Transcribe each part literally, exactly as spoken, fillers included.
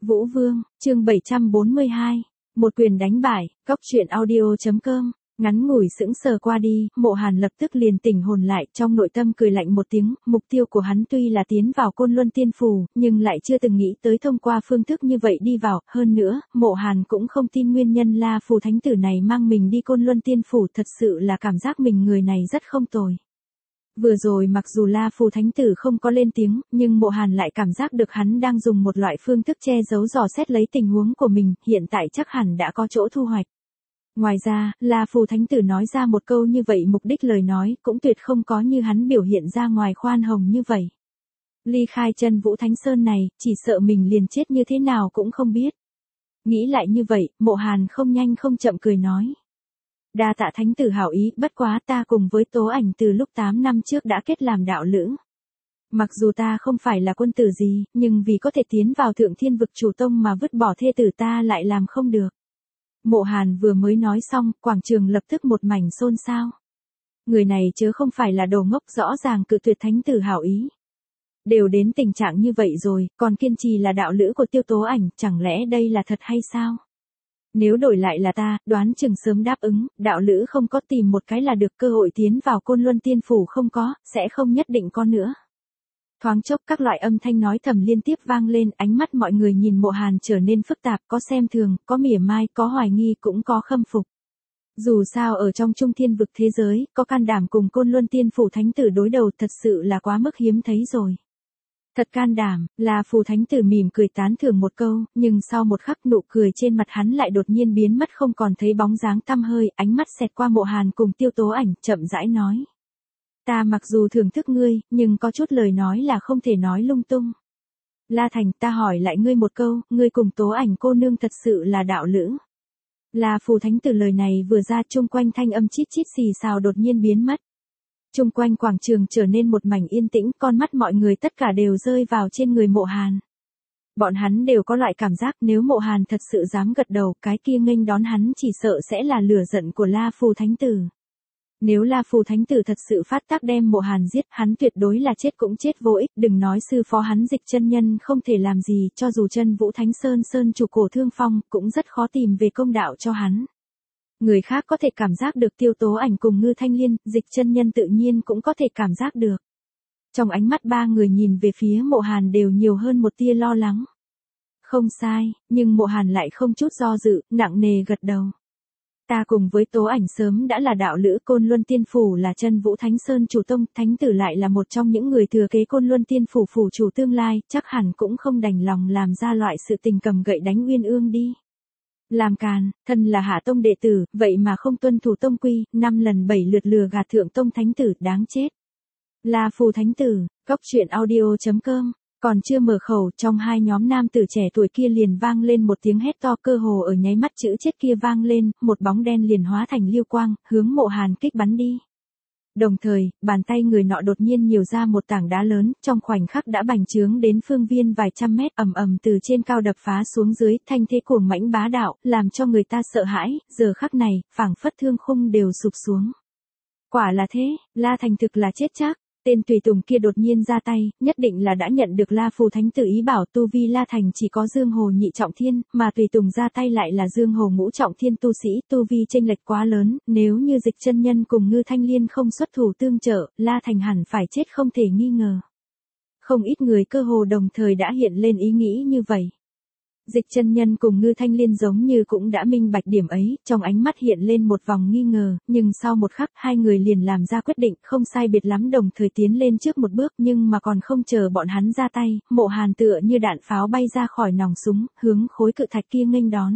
Vũ Vương, chương bảy trăm bốn mươi hai. Một quyền đánh bại, Cóc truyện audio chấm com. Ngắn ngủi sững sờ qua đi, Mộ Hàn lập tức liền tỉnh hồn lại, trong nội tâm cười lạnh một tiếng, mục tiêu của hắn tuy là tiến vào Côn Luân Tiên Phủ, nhưng lại chưa từng nghĩ tới thông qua phương thức như vậy đi vào, hơn nữa, Mộ Hàn cũng không tin nguyên nhân La Phù Thánh Tử này mang mình đi Côn Luân Tiên Phủ, thật sự là cảm giác mình người này rất không tồi. Vừa rồi mặc dù La Phù Thánh Tử không có lên tiếng, nhưng Mộ Hàn lại cảm giác được hắn đang dùng một loại phương thức che giấu dò xét lấy tình huống của mình, hiện tại chắc hẳn đã có chỗ thu hoạch. Ngoài ra, La Phù Thánh Tử nói ra một câu như vậy mục đích lời nói cũng tuyệt không có như hắn biểu hiện ra ngoài khoan hồng như vậy. Ly khai chân Vũ Thánh Sơn này, chỉ sợ mình liền chết như thế nào cũng không biết. Nghĩ lại như vậy, Mộ Hàn không nhanh không chậm cười nói. Đa tạ Thánh Tử hảo ý, bất quá ta cùng với Tố Ảnh từ lúc tám năm trước đã kết làm đạo lữ. Mặc dù ta không phải là quân tử gì, nhưng vì có thể tiến vào Thượng Thiên Vực Chủ Tông mà vứt bỏ thê tử ta lại làm không được. Mộ Hàn vừa mới nói xong, quảng trường lập tức một mảnh xôn xao. Người này chớ không phải là đồ ngốc, rõ ràng cự tuyệt Thánh Tử hảo ý. Đều đến tình trạng như vậy rồi, còn kiên trì là đạo lữ của Tiêu Tố Ảnh, chẳng lẽ đây là thật hay sao? Nếu đổi lại là ta, đoán chừng sớm đáp ứng, đạo lữ không có tìm một cái là được, cơ hội tiến vào Côn Luân Tiên Phủ không có, sẽ không nhất định có nữa. Thoáng chốc các loại âm thanh nói thầm liên tiếp vang lên, ánh mắt mọi người nhìn Mộ Hàn trở nên phức tạp, có xem thường, có mỉa mai, có hoài nghi, cũng có khâm phục. Dù sao ở trong Trung Thiên Vực thế giới, có can đảm cùng Côn Luân Tiên Phủ Thánh Tử đối đầu thật sự là quá mức hiếm thấy rồi. Thật can đảm, La Phù Thánh Tử mỉm cười tán thưởng một câu, nhưng sau một khắc nụ cười trên mặt hắn lại đột nhiên biến mất không còn thấy bóng dáng tăm hơi, ánh mắt xẹt qua Mộ Hàn cùng Tiêu Tố Ảnh, chậm rãi nói. Ta mặc dù thưởng thức ngươi, nhưng có chút lời nói là không thể nói lung tung. La Thành, ta hỏi lại ngươi một câu, ngươi cùng Tố Ảnh cô nương thật sự là đạo lữ. La Phù Thánh Tử lời này vừa ra, chung quanh thanh âm chít chít xì xào đột nhiên biến mất. Chung quanh quảng trường trở nên một mảnh yên tĩnh, con mắt mọi người tất cả đều rơi vào trên người Mộ Hàn. Bọn hắn đều có loại cảm giác nếu Mộ Hàn thật sự dám gật đầu, cái kia nghênh đón hắn chỉ sợ sẽ là lửa giận của La Phù Thánh Tử. Nếu La Phù Thánh Tử thật sự phát tác đem Mộ Hàn giết, hắn tuyệt đối là chết cũng chết vô ích, đừng nói sư phó hắn Dịch Chân Nhân không thể làm gì, cho dù chân Vũ Thánh Sơn Sơn chủ Cổ Thương Phong, cũng rất khó tìm về công đạo cho hắn. Người khác có thể cảm giác được Tiêu Tố Ảnh cùng Ngư Thanh Liên, Dịch Chân Nhân tự nhiên cũng có thể cảm giác được. Trong ánh mắt ba người nhìn về phía Mộ Hàn đều nhiều hơn một tia lo lắng. Không sai, nhưng Mộ Hàn lại không chút do dự, nặng nề gật đầu. Ta cùng với Tố Ảnh sớm đã là đạo lữ, Côn Luân Tiên Phủ là chân Vũ Thánh Sơn chủ tông, Thánh Tử lại là một trong những người thừa kế Côn Luân Tiên Phủ phủ chủ tương lai, chắc hẳn cũng không đành lòng làm ra loại sự tình cầm gậy đánh Uyên Ương đi. Làm càn, thân là hạ tông đệ tử, vậy mà không tuân thủ tông quy, năm lần bảy lượt lừa gạt thượng tông thánh tử, đáng chết. La Phù Thánh Tử, Cóc truyện audio chấm com. Còn chưa mở khẩu, trong hai nhóm nam tử trẻ tuổi kia liền vang lên một tiếng hét to, cơ hồ ở nháy mắt chữ chết kia vang lên, một bóng đen liền hóa thành lưu quang, hướng Mộ Hàn kích bắn đi. Đồng thời, bàn tay người nọ đột nhiên nhiều ra một tảng đá lớn, trong khoảnh khắc đã bành trướng đến phương viên vài trăm mét, ầm ầm từ trên cao đập phá xuống dưới, thanh thế cuồng mãnh bá đạo, làm cho người ta sợ hãi, giờ khắc này, phảng phất thương khung đều sụp xuống. Quả là thế, La Thành thực là chết chắc. Tên tùy tùng kia đột nhiên ra tay, nhất định là đã nhận được La Phù Thánh Tử ý bảo, tu vi La Thành chỉ có Dương Hồ nhị trọng thiên, mà tùy tùng ra tay lại là Dương Hồ ngũ trọng thiên tu sĩ, tu vi chênh lệch quá lớn, nếu như Dịch Chân Nhân cùng Ngư Thanh Liên không xuất thủ tương trợ, La Thành hẳn phải chết không thể nghi ngờ. Không ít người cơ hồ đồng thời đã hiện lên ý nghĩ như vậy. Dịch Chân Nhân cùng Ngư Thanh Liên giống như cũng đã minh bạch điểm ấy, trong ánh mắt hiện lên một vòng nghi ngờ, nhưng sau một khắc, hai người liền làm ra quyết định, không sai biệt lắm đồng thời tiến lên trước một bước, nhưng mà còn không chờ bọn hắn ra tay, Mộ Hàn tựa như đạn pháo bay ra khỏi nòng súng, hướng khối cự thạch kia nghênh đón.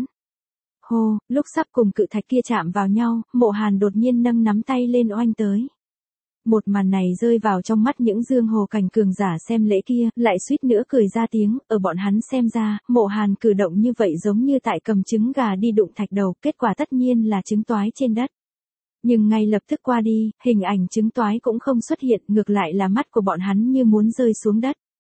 Hô, lúc sắp cùng cự thạch kia chạm vào nhau, Mộ Hàn đột nhiên nâng nắm tay lên oanh tới. Một màn này rơi vào trong mắt những Dương Hồ cảnh cường giả xem lễ kia, lại suýt nữa cười ra tiếng, ở bọn hắn xem ra, Mộ Hàn cử động như vậy giống như tại cầm trứng gà đi đụng thạch đầu, kết quả tất nhiên là trứng toái trên đất. Nhưng ngay lập tức qua đi, hình ảnh trứng toái cũng không xuất hiện, ngược lại là mắt của bọn hắn như muốn rơi xuống đất.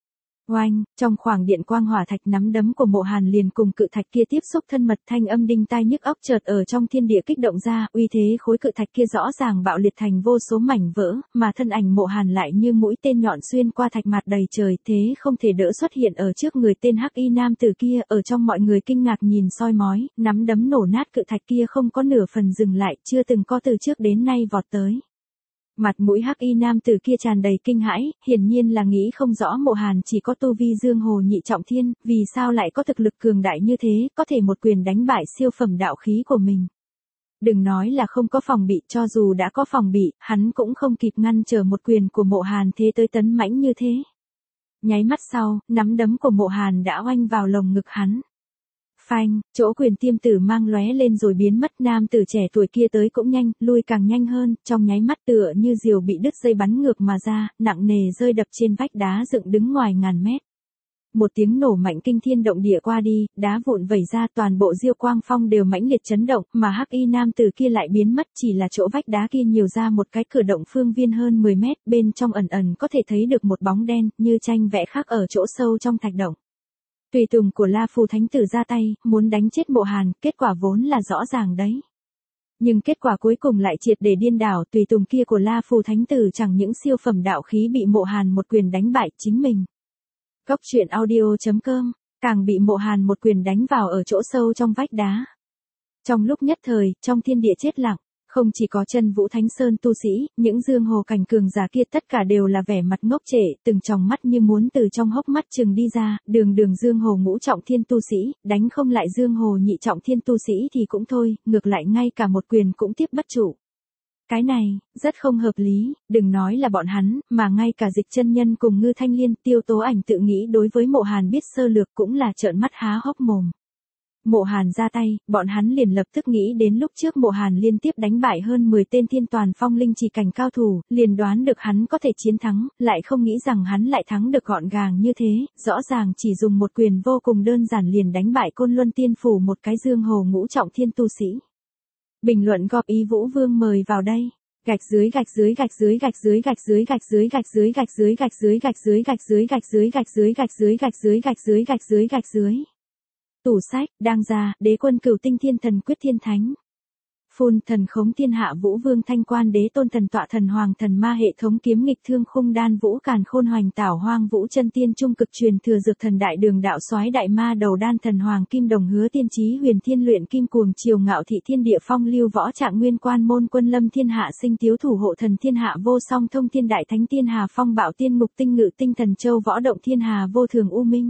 Oanh, trong khoảng điện quang hỏa thạch nắm đấm của Mộ Hàn liền cùng cự thạch kia tiếp xúc thân mật, thanh âm đinh tai nhức óc chợt ở trong thiên địa kích động ra, uy thế khối cự thạch kia rõ ràng bạo liệt thành vô số mảnh vỡ, mà thân ảnh Mộ Hàn lại như mũi tên nhọn xuyên qua thạch mặt đầy trời, thế không thể đỡ xuất hiện ở trước người tên hắc y nam tử kia, ở trong mọi người kinh ngạc nhìn soi mói, nắm đấm nổ nát cự thạch kia không có nửa phần dừng lại, chưa từng có từ trước đến nay vọt tới. Mặt mũi hắc y nam tử kia tràn đầy kinh hãi, hiển nhiên là nghĩ không rõ Mộ Hàn chỉ có tu vi dương hồ nhị trọng thiên, vì sao lại có thực lực cường đại như thế, có thể một quyền đánh bại siêu phẩm đạo khí của mình. Đừng nói là không có phòng bị, cho dù đã có phòng bị, hắn cũng không kịp ngăn trở một quyền của Mộ Hàn thế tới tấn mãnh như thế. Nháy mắt sau, nắm đấm của Mộ Hàn đã oanh vào lồng ngực hắn. Phanh, chỗ quyền tiêm tử mang lóe lên rồi biến mất, nam tử trẻ tuổi kia tới cũng nhanh, lui càng nhanh hơn, trong nháy mắt tựa như diều bị đứt dây bắn ngược mà ra, nặng nề rơi đập trên vách đá dựng đứng ngoài ngàn mét. Một tiếng nổ mạnh kinh thiên động địa qua đi, đá vụn vẩy ra, toàn bộ Diêu Quang Phong đều mãnh liệt chấn động, mà hắc y nam tử kia lại biến mất, chỉ là chỗ vách đá kia nhiều ra một cái cửa động phương viên hơn mười mét, bên trong ẩn ẩn có thể thấy được một bóng đen, như tranh vẽ khắc ở chỗ sâu trong thạch động. Tùy tùng của La Phù Thánh Tử ra tay, muốn đánh chết Mộ Hàn, kết quả vốn là rõ ràng đấy. Nhưng kết quả cuối cùng lại triệt để điên đảo, tùy tùng kia của La Phù Thánh Tử chẳng những siêu phẩm đạo khí bị Mộ Hàn một quyền đánh bại chính mình. Góc truyện audio chấm com, càng bị Mộ Hàn một quyền đánh vào ở chỗ sâu trong vách đá. Trong lúc nhất thời, trong thiên địa chết lặng, không chỉ có Chân Vũ Thánh Sơn tu sĩ, những dương hồ cảnh cường giả kia tất cả đều là vẻ mặt ngốc trệ, từng tròng mắt như muốn từ trong hốc mắt trừng đi ra, đường đường dương hồ ngũ trọng thiên tu sĩ, đánh không lại dương hồ nhị trọng thiên tu sĩ thì cũng thôi, ngược lại ngay cả một quyền cũng tiếp bất trụ. Cái này, rất không hợp lý, đừng nói là bọn hắn, mà ngay cả Dịch Chân Nhân cùng Ngư Thanh Liên, Tiêu Tố Ảnh tự nghĩ đối với Mộ Hàn biết sơ lược cũng là trợn mắt há hốc mồm. Mộ Hàn ra tay, bọn hắn liền lập tức nghĩ đến lúc trước Mộ Hàn liên tiếp đánh bại hơn mười tên thiên toàn phong linh chỉ cảnh cao thủ, liền đoán được hắn có thể chiến thắng, lại không nghĩ rằng hắn lại thắng được gọn gàng như thế, rõ ràng chỉ dùng một quyền vô cùng đơn giản liền đánh bại Côn Luân Tiên Phủ một cái dương hồ ngũ trọng thiên tu sĩ. Bình luận góp ý Vũ Vương mời vào đây. Gạch dưới gạch dưới gạch dưới gạch dưới gạch dưới gạch dưới gạch dưới gạch dưới gạch dưới gạch dưới gạch dưới gạch dưới gạch dưới gạch dưới gạch dưới gạch dưới gạch dưới gạch dưới. Tủ sách, đang ra, Đế quân Cửu Tinh Thiên Thần Quyết Thiên Thánh. Phun thần khống thiên hạ Vũ Vương Thanh Quan Đế Tôn Thần Tọa Thần Hoàng Thần Ma Hệ Thống Kiếm Nghịch Thương Khung Đan Vũ Càn Khôn Hoành Tảo Hoang Vũ Chân Tiên Trung Cực Truyền Thừa Dược Thần Đại Đường Đạo Soái Đại Ma Đầu Đan Thần Hoàng Kim Đồng Hứa Tiên Chí Huyền Thiên Luyện Kim Cuồng Triều Ngạo Thị Thiên Địa Phong Lưu Võ Trạng Nguyên Quan Môn Quân Lâm Thiên Hạ Sinh Tiếu Thủ Hộ Thần Thiên Hạ Vô Song Thông Thiên Đại Thánh Tiên Hà Phong Bảo Tiên Ngục Tinh Ngự Tinh Thần Châu Võ Động Thiên Hà Vô Thường U Minh.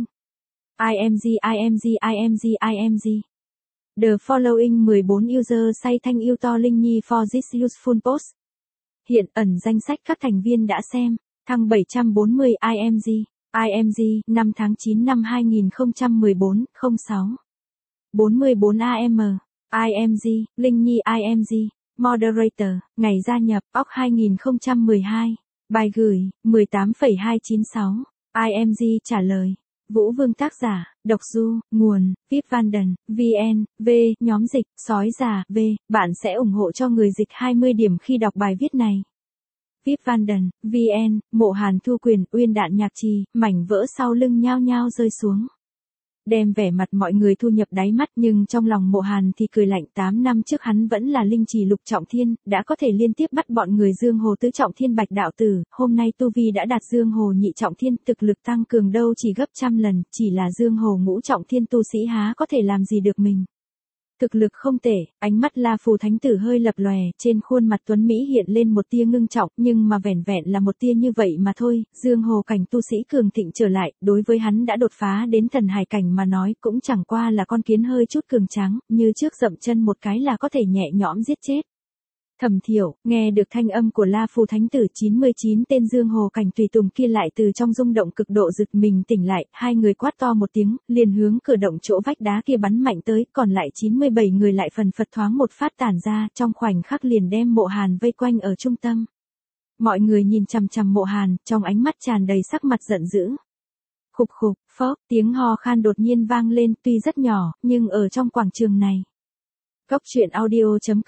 I M G I M G I M G I M G. The following mười bốn user say thanh yêu to Linh Nhi for this useful post. Hiện ẩn danh sách các thành viên đã xem. Thăng bảy trăm bốn mươi I M G. I M G, năm tháng chín năm hai nghìn không trăm mười bốn, không sáu. bốn mươi bốn A M. I M G, Linh Nhi I M G. Moderator, ngày gia nhập, óc hai nghìn không trăm mười hai. Bài gửi, mười tám phẩy hai chín sáu. I M G trả lời. Vũ Vương tác giả, đọc du, nguồn, Vip Vanden, vn, v, nhóm dịch, sói già, v, bạn sẽ ủng hộ cho người dịch hai mươi điểm khi đọc bài viết này. Vip Vanden, vn, Mộ Hàn thu quyền, uyên đạn nhạc trì, mảnh vỡ sau lưng nhao nhao rơi xuống. Đem vẻ mặt mọi người thu nhập đáy mắt, nhưng trong lòng Mộ Hàn thì cười lạnh, tám năm trước hắn vẫn là linh chỉ lục trọng thiên, đã có thể liên tiếp bắt bọn người dương hồ tứ trọng thiên bạch đạo tử, hôm nay tu vi đã đạt dương hồ nhị trọng thiên, thực lực tăng cường đâu chỉ gấp trăm lần, chỉ là dương hồ ngũ trọng thiên tu sĩ há có thể làm gì được mình. Thực lực không tệ, ánh mắt La Phù Thánh Tử hơi lập lòe, trên khuôn mặt tuấn Mỹ hiện lên một tia ngưng trọng, nhưng mà vẻn vẹn là một tia như vậy mà thôi, dương hồ cảnh tu sĩ cường thịnh trở lại, đối với hắn đã đột phá đến thần hải cảnh mà nói cũng chẳng qua là con kiến hơi chút cường tráng, như trước dậm chân một cái là có thể nhẹ nhõm giết chết. Thẩm Thiểu, nghe được thanh âm của La Phù Thánh Tử, chín mươi chín tên dương hồ cảnh tùy tùng kia lại từ trong rung động cực độ giật mình tỉnh lại, hai người quát to một tiếng, liền hướng cửa động chỗ vách đá kia bắn mạnh tới, còn lại chín mươi bảy người lại phần phật thoáng một phát tản ra, trong khoảnh khắc liền đem Mộ Hàn vây quanh ở trung tâm. Mọi người nhìn chằm chằm Mộ Hàn, trong ánh mắt tràn đầy sắc mặt giận dữ. Khục khục, phốc, tiếng ho khan đột nhiên vang lên, tuy rất nhỏ, nhưng ở trong quảng trường này. Góc truyện audio chấm com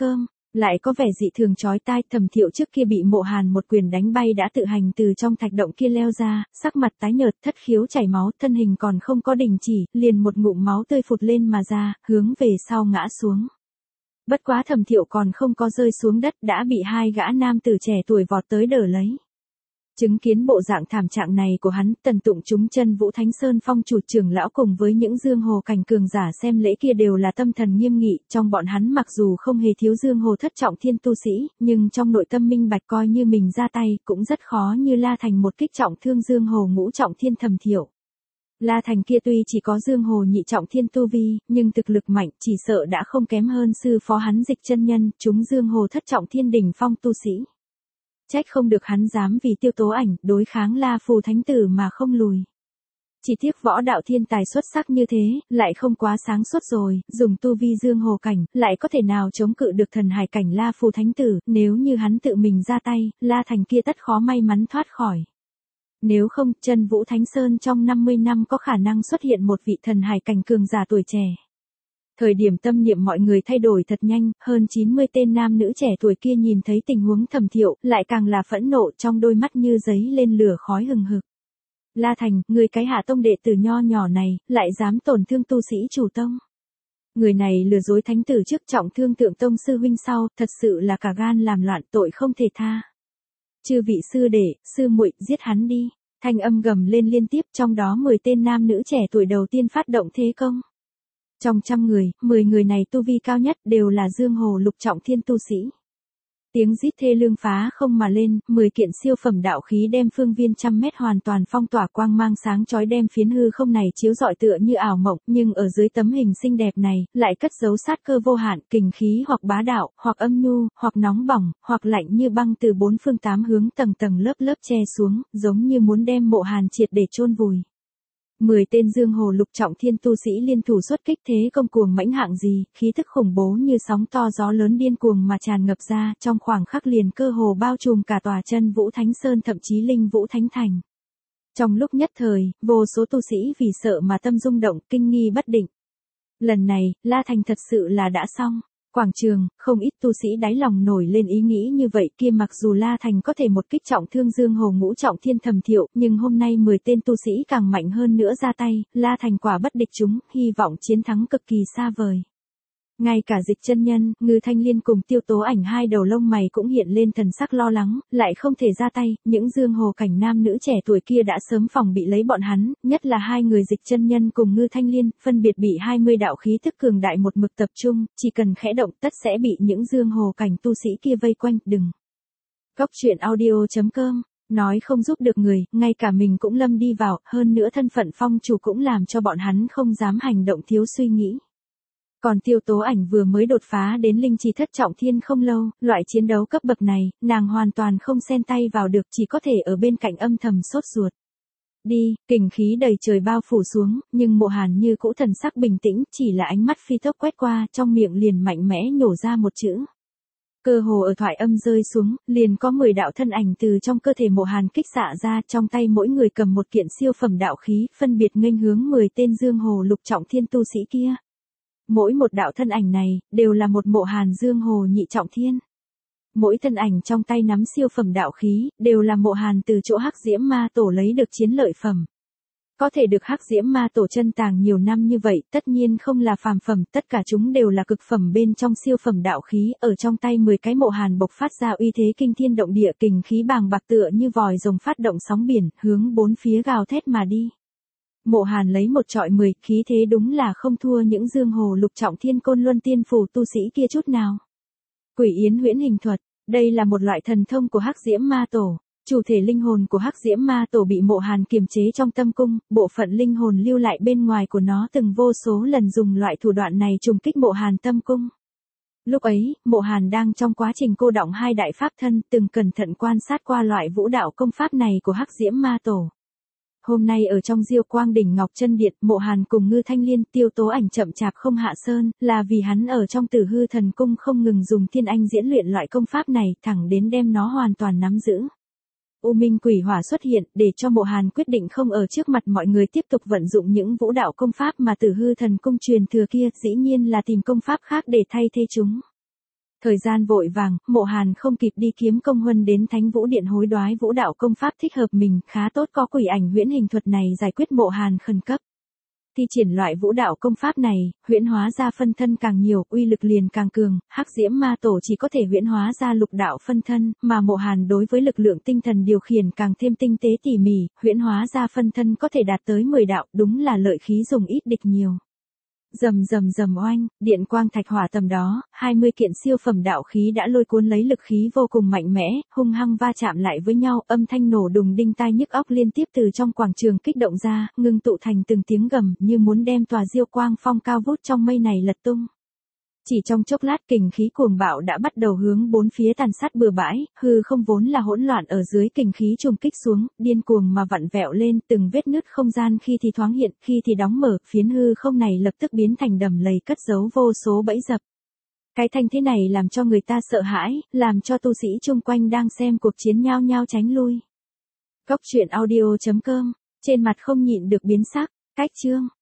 Lại có vẻ dị thường chói tai. Thẩm Thiệu trước kia bị Mộ Hàn một quyền đánh bay đã tự hành từ trong thạch động kia leo ra, sắc mặt tái nhợt, thất khiếu chảy máu, thân hình còn không có đình chỉ, liền một ngụm máu tươi phụt lên mà ra, hướng về sau ngã xuống. Bất quá Thẩm Thiệu còn không có rơi xuống đất đã bị hai gã nam tử trẻ tuổi vọt tới đỡ lấy. Chứng kiến bộ dạng thảm trạng này của hắn, Tần Tụng chúng chân Vũ Thánh Sơn phong chủ trưởng lão cùng với những Dương Hồ cảnh cường giả xem lễ kia đều là tâm thần nghiêm nghị, trong bọn hắn mặc dù không hề thiếu Dương Hồ thất trọng thiên tu sĩ, nhưng trong nội tâm minh bạch coi như mình ra tay, cũng rất khó như La Thành một kích trọng thương Dương Hồ ngũ trọng thiên Thẩm Thiệu. La Thành kia tuy chỉ có Dương Hồ nhị trọng thiên tu vi, nhưng thực lực mạnh, chỉ sợ đã không kém hơn sư phó hắn Dịch Chân Nhân, chúng Dương Hồ thất trọng thiên đỉnh phong tu sĩ. Trách không được hắn dám vì Tiêu Tố Ảnh đối kháng La Phù Thánh Tử mà không lùi. Chỉ tiếc võ đạo thiên tài xuất sắc như thế, lại không quá sáng suốt rồi, dùng tu vi Dương Hồ cảnh, lại có thể nào chống cự được thần hải cảnh La Phù Thánh Tử, nếu như hắn tự mình ra tay, La Thành kia tất khó may mắn thoát khỏi. Nếu không, chân Vũ Thánh Sơn trong năm mươi năm có khả năng xuất hiện một vị thần hải cảnh cường giả tuổi trẻ. Thời điểm tâm niệm mọi người thay đổi thật nhanh, hơn chín mươi tên nam nữ trẻ tuổi kia nhìn thấy tình huống Thẩm Thiệu, lại càng là phẫn nộ, trong đôi mắt như giấy lên lửa khói hừng hực. La Thành, người cái hạ tông đệ tử nho nhỏ này, lại dám tổn thương tu sĩ chủ tông. Người này lừa dối thánh tử trước, trọng thương Tượng Tông sư huynh sau, thật sự là cả gan làm loạn, tội không thể tha. Chư vị sư đệ, sư muội, giết hắn đi. Thanh âm gầm lên liên tiếp, trong đó mười tên nam nữ trẻ tuổi đầu tiên phát động thế công. Trong trăm người, mười người này tu vi cao nhất đều là Dương Hồ lục trọng thiên tu sĩ. Tiếng rít thê lương phá không mà lên, mười kiện siêu phẩm đạo khí đem phương viên trăm mét hoàn toàn phong tỏa, quang mang sáng chói đem phiến hư không này chiếu rọi tựa như ảo mộng, nhưng ở dưới tấm hình xinh đẹp này, lại cất giấu sát cơ vô hạn, kình khí hoặc bá đạo, hoặc âm nhu, hoặc nóng bỏng, hoặc lạnh như băng từ bốn phương tám hướng tầng tầng lớp lớp che xuống, giống như muốn đem Mộ Hàn triệt để chôn vùi. Mười tên Dương Hồ lục trọng thiên tu sĩ liên thủ xuất kích, thế công cuồng mãnh hạng gì, khí thức khủng bố như sóng to gió lớn điên cuồng mà tràn ngập ra, trong khoảng khắc liền cơ hồ bao trùm cả tòa chân Vũ Thánh Sơn, thậm chí Linh Vũ Thánh Thành. Trong lúc nhất thời, vô số tu sĩ vì sợ mà tâm rung động, kinh nghi bất định. Lần này, La Thành thật sự là đã xong. Quảng trường, không ít tu sĩ đáy lòng nổi lên ý nghĩ như vậy, kia mặc dù La Thành có thể một kích trọng thương Dương Hồ ngũ trọng thiên Thẩm Thiệu, nhưng hôm nay mười tên tu sĩ càng mạnh hơn nữa ra tay, La Thành quả bất địch chúng, hy vọng chiến thắng cực kỳ xa vời. Ngay cả Dịch Chân Nhân, Ngư Thanh Liên cùng Tiêu Tố Ảnh hai đầu lông mày cũng hiện lên thần sắc lo lắng, lại không thể ra tay, những Dương Hồ cảnh nam nữ trẻ tuổi kia đã sớm phòng bị lấy bọn hắn, nhất là hai người Dịch Chân Nhân cùng Ngư Thanh Liên, phân biệt bị hai mươi đạo khí tức cường đại một mực tập trung, chỉ cần khẽ động tất sẽ bị những Dương Hồ cảnh tu sĩ kia vây quanh, đừng. Góc truyện audio chấm com, nói không giúp được người, ngay cả mình cũng lâm đi vào, hơn nữa thân phận phong chủ cũng làm cho bọn hắn không dám hành động thiếu suy nghĩ. Còn Tiêu Tố Ảnh vừa mới đột phá đến linh chi thất trọng thiên không lâu, loại chiến đấu cấp bậc này, nàng hoàn toàn không xen tay vào được, chỉ có thể ở bên cạnh âm thầm sốt ruột. Đi, kình khí đầy trời bao phủ xuống, nhưng Mộ Hàn như cũ thần sắc bình tĩnh, chỉ là ánh mắt phi tốc quét qua, trong miệng liền mạnh mẽ nhổ ra một chữ. Cơ hồ ở thoại âm rơi xuống, liền có mười đạo thân ảnh từ trong cơ thể Mộ Hàn kích xạ ra, trong tay mỗi người cầm một kiện siêu phẩm đạo khí, phân biệt nghênh hướng mười tên Dương Hồ lục trọng thiên tu sĩ kia. Mỗi một đạo thân ảnh này, đều là một Mộ Hàn Dương Hồ nhị trọng thiên. Mỗi thân ảnh trong tay nắm siêu phẩm đạo khí, đều là Mộ Hàn từ chỗ Hắc Diễm Ma Tổ lấy được chiến lợi phẩm. Có thể được Hắc Diễm Ma Tổ chân tàng nhiều năm như vậy, tất nhiên không là phàm phẩm, tất cả chúng đều là cực phẩm bên trong siêu phẩm đạo khí, ở trong tay mười cái Mộ Hàn bộc phát ra uy thế kinh thiên động địa, kình khí bàng bạc tựa như vòi rồng phát động sóng biển, hướng bốn phía gào thét mà đi. Mộ Hàn lấy một trọi mười, khí thế đúng là không thua những Dương Hồ lục trọng thiên Côn Luân Tiên Phủ tu sĩ kia chút nào. Quỷ Yến huyễn hình thuật, đây là một loại thần thông của Hắc Diễm Ma Tổ. Chủ thể linh hồn của Hắc Diễm Ma Tổ bị Mộ Hàn kiềm chế trong tâm cung, bộ phận linh hồn lưu lại bên ngoài của nó từng vô số lần dùng loại thủ đoạn này trùng kích Mộ Hàn tâm cung. Lúc ấy, Mộ Hàn đang trong quá trình cô đọng hai đại pháp thân, từng cẩn thận quan sát qua loại vũ đạo công pháp này của Hắc Diễm Ma Tổ. Hôm nay ở trong Diêu Quang Đỉnh Ngọc Chân Điện, Mộ Hàn cùng Ngư Thanh Liên, Tiêu Tố Ảnh chậm chạp không hạ sơn, là vì hắn ở trong Tử Hư Thần Cung không ngừng dùng thiên anh diễn luyện loại công pháp này, thẳng đến đem nó hoàn toàn nắm giữ. U Minh Quỷ Hỏa xuất hiện, để cho Mộ Hàn quyết định không ở trước mặt mọi người tiếp tục vận dụng những vũ đạo công pháp mà Tử Hư Thần Cung truyền thừa kia, dĩ nhiên là tìm công pháp khác để thay thế chúng. Thời gian vội vàng, Mộ Hàn không kịp đi kiếm công huân đến Thánh Vũ Điện hối đoái vũ đạo công pháp thích hợp mình, khá tốt có quỷ ảnh huyễn hình thuật này giải quyết Mộ Hàn khẩn cấp. Thi triển loại vũ đạo công pháp này, huyễn hóa ra phân thân càng nhiều, uy lực liền càng cường, Hắc Diễm Ma Tổ chỉ có thể huyễn hóa ra lục đạo phân thân, mà Mộ Hàn đối với lực lượng tinh thần điều khiển càng thêm tinh tế tỉ mỉ, huyễn hóa ra phân thân có thể đạt tới mười đạo, đúng là lợi khí dùng ít địch nhiều. Rầm rầm rầm oanh, điện quang thạch hỏa tầm đó, hai mươi kiện siêu phẩm đạo khí đã lôi cuốn lấy lực khí vô cùng mạnh mẽ, hung hăng va chạm lại với nhau, âm thanh nổ đùng đinh tai nhức óc liên tiếp từ trong quảng trường kích động ra, ngưng tụ thành từng tiếng gầm, như muốn đem tòa Diêu Quang Phong cao vút trong mây này lật tung. Chỉ trong chốc lát kình khí cuồng bạo đã bắt đầu hướng bốn phía tàn sát bừa bãi, hư không vốn là hỗn loạn ở dưới kình khí trùng kích xuống, điên cuồng mà vặn vẹo lên, từng vết nứt không gian khi thì thoáng hiện, khi thì đóng mở, phiến hư không này lập tức biến thành đầm lầy cất giấu vô số bẫy dập. Cái thanh thế này làm cho người ta sợ hãi, làm cho tu sĩ chung quanh đang xem cuộc chiến nhao nhao tránh lui. Cốc truyện audio chấm com, trên mặt không nhịn được biến sắc, cách chương.